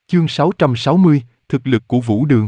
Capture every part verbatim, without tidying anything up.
Chương sáu trăm sáu mươi, thực lực của Vũ Đường.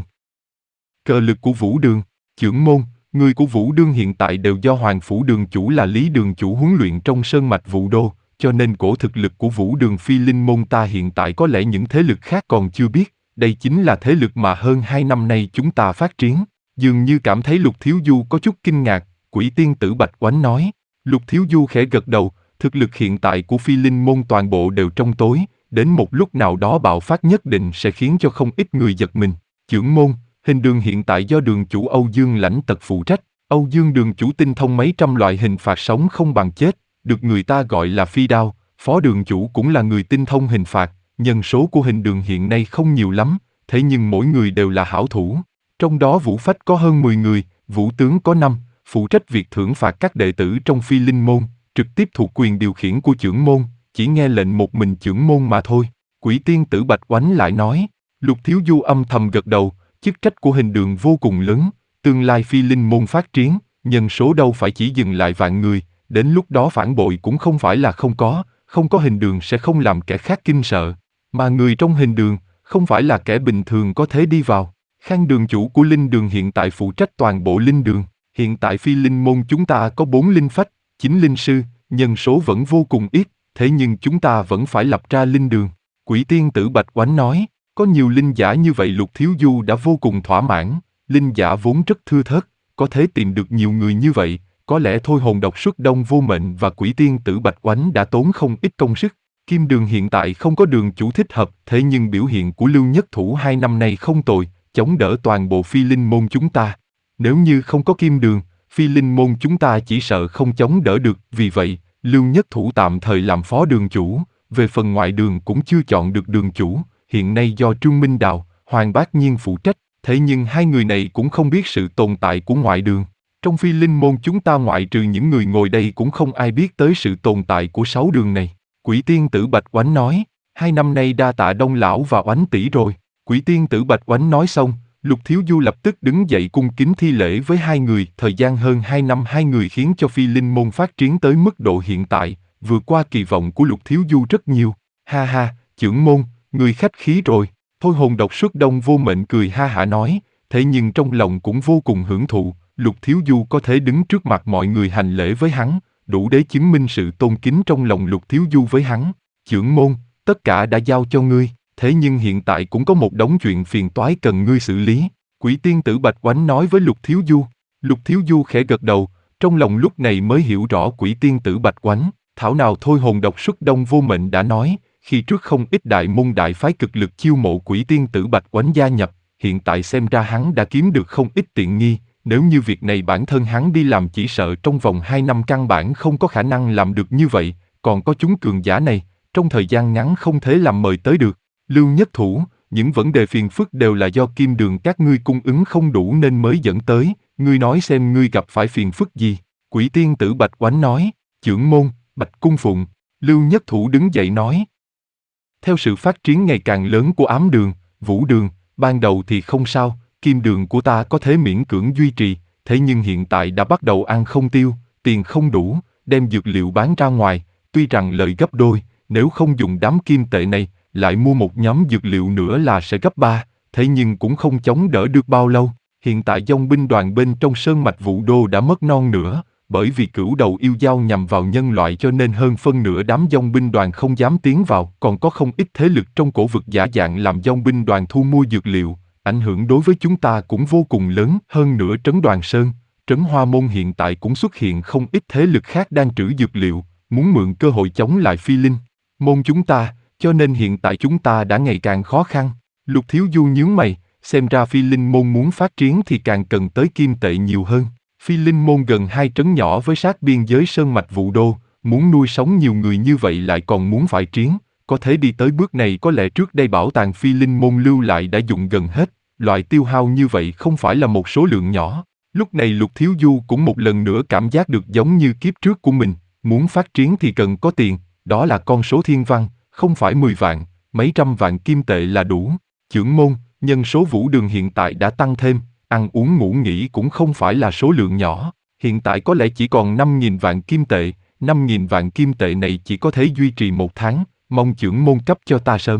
Cờ lực của Vũ Đường. Chưởng môn, người của Vũ Đường hiện tại đều do Hoàng Phủ Đường chủ là Lý Đường chủ huấn luyện trong sơn mạch Vũ Đô, cho nên cổ thực lực của Vũ Đường phi linh môn ta hiện tại có lẽ những thế lực khác còn chưa biết, đây chính là thế lực mà hơn hai năm nay chúng ta phát triển. Dường như cảm thấy Lục Thiếu Du có chút kinh ngạc, Quỷ Tiên Tử Bạch Oánh nói. Lục Thiếu Du khẽ gật đầu, thực lực hiện tại của phi linh môn toàn bộ đều trong tối, đến một lúc nào đó bạo phát nhất định sẽ khiến cho không ít người giật mình. Chưởng môn, hình đường hiện tại do đường chủ Âu Dương Lãnh Tật phụ trách. Âu Dương đường chủ tinh thông mấy trăm loại hình phạt sống không bằng chết, được người ta gọi là phi đao. Phó đường chủ cũng là người tinh thông hình phạt. Nhân số của hình đường hiện nay không nhiều lắm, thế nhưng mỗi người đều là hảo thủ. Trong đó Vũ Phách có hơn mười người, Vũ Tướng có năm, phụ trách việc thưởng phạt các đệ tử trong phi linh môn, trực tiếp thuộc quyền điều khiển của chưởng môn, chỉ nghe lệnh một mình chưởng môn mà thôi. Quỷ Tiên Tử Bạch Oánh lại nói. Lục Thiếu Du âm thầm gật đầu, chức trách của hình đường vô cùng lớn, tương lai phi linh môn phát triển, nhân số đâu phải chỉ dừng lại vạn người, đến lúc đó phản bội cũng không phải là không có, không có hình đường sẽ không làm kẻ khác kinh sợ, mà người trong hình đường không phải là kẻ bình thường có thể đi vào. Khang đường chủ của linh đường hiện tại phụ trách toàn bộ linh đường, hiện tại phi linh môn chúng ta có bốn linh phách, chín linh sư, nhân số vẫn vô cùng ít, thế nhưng chúng ta vẫn phải lập ra linh đường. Quỷ Tiên Tử Bạch Oánh nói, có nhiều linh giả như vậy Lục Thiếu Du đã vô cùng thỏa mãn, linh giả vốn rất thưa thớt, có thể tìm được nhiều người như vậy, có lẽ thôi hồn độc xuất Đông Vô Mệnh và Quỷ Tiên Tử Bạch Oánh đã tốn không ít công sức. Kim đường hiện tại không có đường chủ thích hợp, thế nhưng biểu hiện của Lưu Nhất Thủ hai năm nay không tồi, chống đỡ toàn bộ phi linh môn chúng ta. Nếu như không có kim đường, phi linh môn chúng ta chỉ sợ không chống đỡ được, vì vậy, Lưu Nhất Thủ tạm thời làm phó đường chủ, về phần ngoại đường cũng chưa chọn được đường chủ, hiện nay do Trương Minh Đào, Hoàng Bác Nhiên phụ trách, thế nhưng hai người này cũng không biết sự tồn tại của ngoại đường. Trong phi linh môn chúng ta ngoại trừ những người ngồi đây cũng không ai biết tới sự tồn tại của sáu đường này. Quỷ Tiên Tử Bạch Oánh nói, hai năm nay đa tạ Đông Lão và Oánh tỷ rồi. Quỷ Tiên Tử Bạch Oánh nói xong, Lục Thiếu Du lập tức đứng dậy cung kính thi lễ với hai người. Thời gian hơn hai năm hai người khiến cho phi linh môn phát triển tới mức độ hiện tại, vượt qua kỳ vọng của Lục Thiếu Du rất nhiều. Ha ha, chưởng môn, người khách khí rồi. Thôi hồn độc xuất Đông Vô Mệnh cười ha hả nói, thế nhưng trong lòng cũng vô cùng hưởng thụ. Lục Thiếu Du có thể đứng trước mặt mọi người hành lễ với hắn, đủ để chứng minh sự tôn kính trong lòng Lục Thiếu Du với hắn. Chưởng môn, tất cả đã giao cho ngươi, thế nhưng hiện tại cũng có một đống chuyện phiền toái cần ngươi xử lý. Quỷ Tiên Tử Bạch Oánh nói với Lục Thiếu Du. Lục Thiếu Du khẽ gật đầu, trong lòng lúc này mới hiểu rõ Quỷ Tiên Tử Bạch Oánh. Thảo nào thôi hồn độc xuất Đông Vô Mệnh đã nói, khi trước không ít đại môn đại phái cực lực chiêu mộ Quỷ Tiên Tử Bạch Oánh gia nhập, hiện tại xem ra hắn đã kiếm được không ít tiện nghi. Nếu như việc này bản thân hắn đi làm chỉ sợ trong vòng hai năm căn bản không có khả năng làm được như vậy, còn có chúng cường giả này, trong thời gian ngắn không thể làm mời tới được. Lưu Nhất Thủ, những vấn đề phiền phức đều là do kim đường các ngươi cung ứng không đủ nên mới dẫn tới, ngươi nói xem ngươi gặp phải phiền phức gì. Quỷ Tiên Tử Bạch Oánh nói, chưởng môn, Bạch Cung Phụng. Lưu Nhất Thủ đứng dậy nói. Theo sự phát triển ngày càng lớn của ám đường, vũ đường, ban đầu thì không sao, kim đường của ta có thể miễn cưỡng duy trì, thế nhưng hiện tại đã bắt đầu ăn không tiêu, tiền không đủ, đem dược liệu bán ra ngoài, tuy rằng lợi gấp đôi, nếu không dùng đám kim tệ này, lại mua một nhóm dược liệu nữa là sẽ gấp ba, thế nhưng cũng không chống đỡ được bao lâu. Hiện tại dòng binh đoàn bên trong sơn mạch Vũ Đô đã mất non nữa, bởi vì cửu đầu yêu dao nhằm vào nhân loại cho nên hơn phân nửa đám dòng binh đoàn không dám tiến vào, còn có không ít thế lực trong cổ vực giả dạng làm dòng binh đoàn thu mua dược liệu, ảnh hưởng đối với chúng ta cũng vô cùng lớn. Hơn nữa Trấn Đoàn Sơn, Trấn Hoa Môn hiện tại cũng xuất hiện không ít thế lực khác đang trữ dược liệu, muốn mượn cơ hội chống lại phi linh môn chúng ta, cho nên hiện tại chúng ta đã ngày càng khó khăn. Lục Thiếu Du nhướng mày, xem ra phi linh môn muốn phát triển thì càng cần tới kim tệ nhiều hơn. Phi linh môn gần hai trấn nhỏ với sát biên giới sơn mạch Vũ Đô, muốn nuôi sống nhiều người như vậy lại còn muốn phải chiến, có thể đi tới bước này có lẽ trước đây bảo tàng phi linh môn lưu lại đã dùng gần hết, loại tiêu hao như vậy không phải là một số lượng nhỏ. Lúc này Lục Thiếu Du cũng một lần nữa cảm giác được giống như kiếp trước của mình, muốn phát triển thì cần có tiền, đó là con số thiên văn, không phải mười vạn, mấy trăm vạn kim tệ là đủ. Chưởng môn, nhân số vũ đường hiện tại đã tăng thêm, ăn uống ngủ nghỉ cũng không phải là số lượng nhỏ, hiện tại có lẽ chỉ còn năm nghìn vạn kim tệ, năm nghìn vạn kim tệ này chỉ có thể duy trì một tháng, mong chưởng môn cấp cho ta sớm.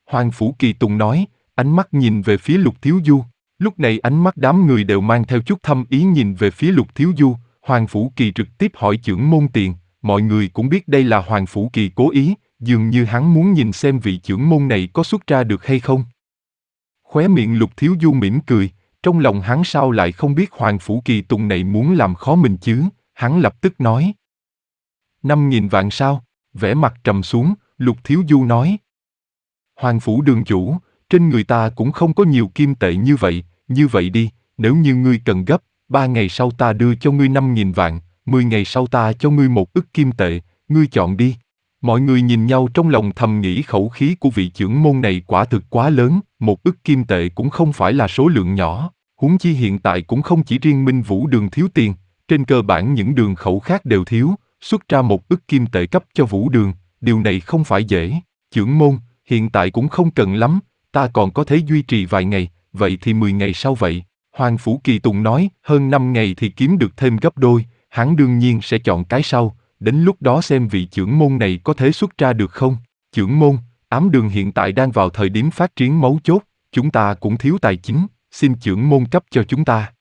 Hoàng Phủ Kỳ Tùng nói, ánh mắt nhìn về phía Lục Thiếu Du. Lúc này ánh mắt đám người đều mang theo chút thâm ý nhìn về phía Lục Thiếu Du. Hoàng Phủ Kỳ trực tiếp hỏi chưởng môn tiền, mọi người cũng biết đây là Hoàng Phủ Kỳ cố ý, dường như hắn muốn nhìn xem vị chưởng môn này có xuất ra được hay không. Khóe miệng Lục Thiếu Du mỉm cười, trong lòng hắn sao lại không biết Hoàng Phủ Kỳ Tùng này muốn làm khó mình chứ, hắn lập tức nói. Năm nghìn vạn sao? Vẻ mặt trầm xuống, Lục Thiếu Du nói. Hoàng Phủ đường chủ, trên người ta cũng không có nhiều kim tệ như vậy, như vậy đi, nếu như ngươi cần gấp, ba ngày sau ta đưa cho ngươi năm nghìn vạn, mười ngày sau ta cho ngươi một ức kim tệ, ngươi chọn đi. Mọi người nhìn nhau trong lòng thầm nghĩ khẩu khí của vị chưởng môn này quả thực quá lớn, một ức kim tệ cũng không phải là số lượng nhỏ, huống chi hiện tại cũng không chỉ riêng Minh Vũ đường thiếu tiền, trên cơ bản những đường khẩu khác đều thiếu, xuất ra một ức kim tệ cấp cho Vũ đường, điều này không phải dễ. Chưởng môn, hiện tại cũng không cần lắm, ta còn có thể duy trì vài ngày, vậy thì mười ngày sau vậy. Hoàng Phủ Kỳ Tùng nói, hơn năm ngày thì kiếm được thêm gấp đôi, hắn đương nhiên sẽ chọn cái sau, đến lúc đó xem vị chưởng môn này có thể xuất ra được không. Chưởng môn, ám đường hiện tại đang vào thời điểm phát triển mấu chốt, chúng ta cũng thiếu tài chính, xin chưởng môn cấp cho chúng ta.